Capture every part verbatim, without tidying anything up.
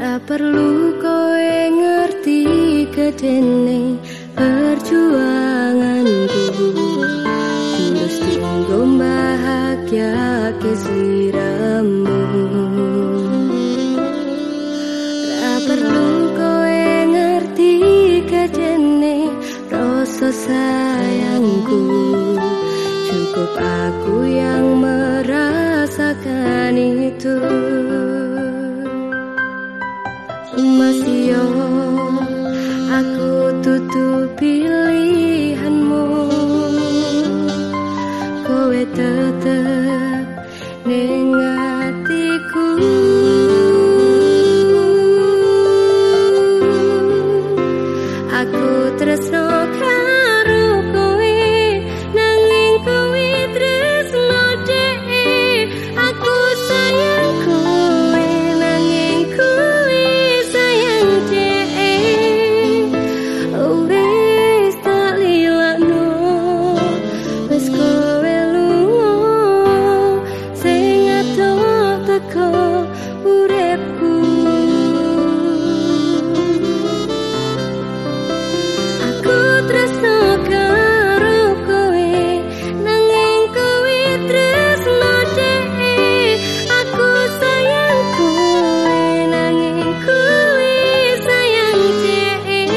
Ra perlu kowe ngerti gedene perjuanganku, tulus tinggo bahagia ke sliramu. Ra perlu kowe ngerti gedene rasa sayangku, cukup aku yang merasakan itu. Masih yo aku tutup pilihanmu, kowe tetep ning atiku. Aku tresno karo kowe, nanging kowe tresno dhek. Aku sayang kowe, nanging kowe sayang dhek. Oh wis tak lilakno, wis kowe lunga, sing adoh teko uripku. Aku tresno karo kowe, nanging kowe tresno dhek. Aku sayang kowe, nanging kowe sayang dhek.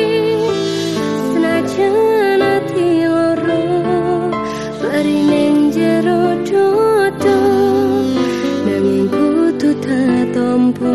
Senajan ati loro bari ning jero dodo, nanging kudu tatompo.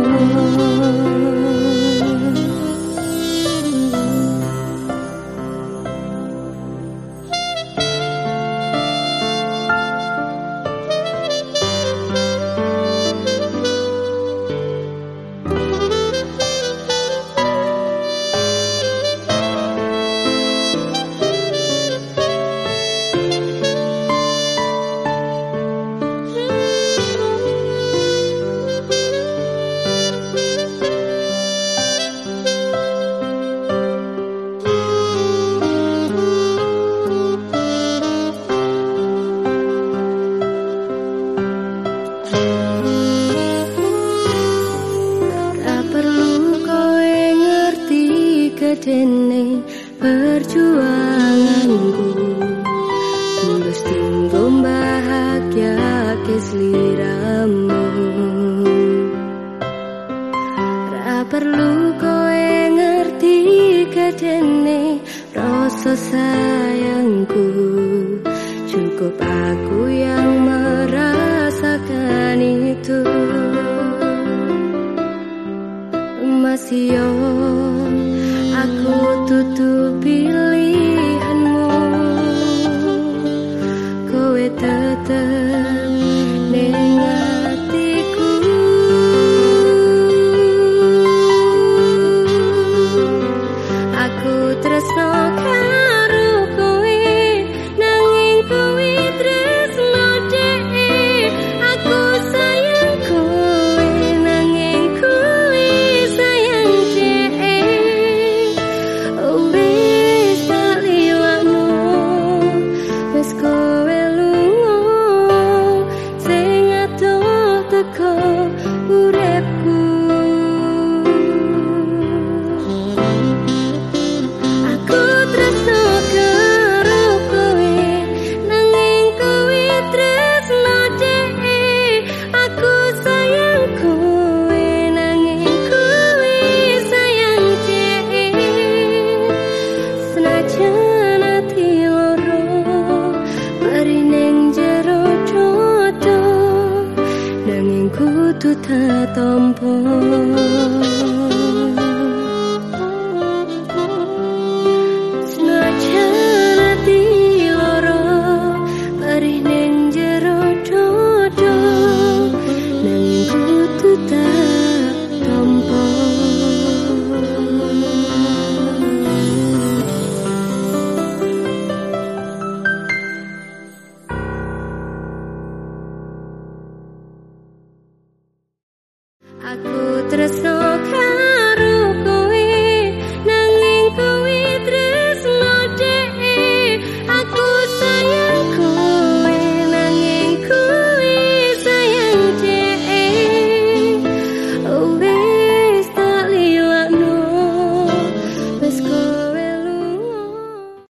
Gedene perjuanganku, tulus tinggo bahagia ke sliramu. Ra perlu kowe ngerti gedene rasa sayangku, cukup aku yang merasakan itu. Masih yo aku tutup pilihanmu, kowe tetep ning atiku. Aku tresno karo kowe, nanging kowe tresno dhek. Aku sayang kowe, nanging kowe sayang dhek. Wis tak lilakno, wis kowe lunga, sing adoh teko uripku. Aku tresno karo kowe, nanging kowe tresno dhek. Aku sayang kowe, nanging kowe sayang dhek. Senajan ati loro bari ning jero dodo, nanging kudu tatompo.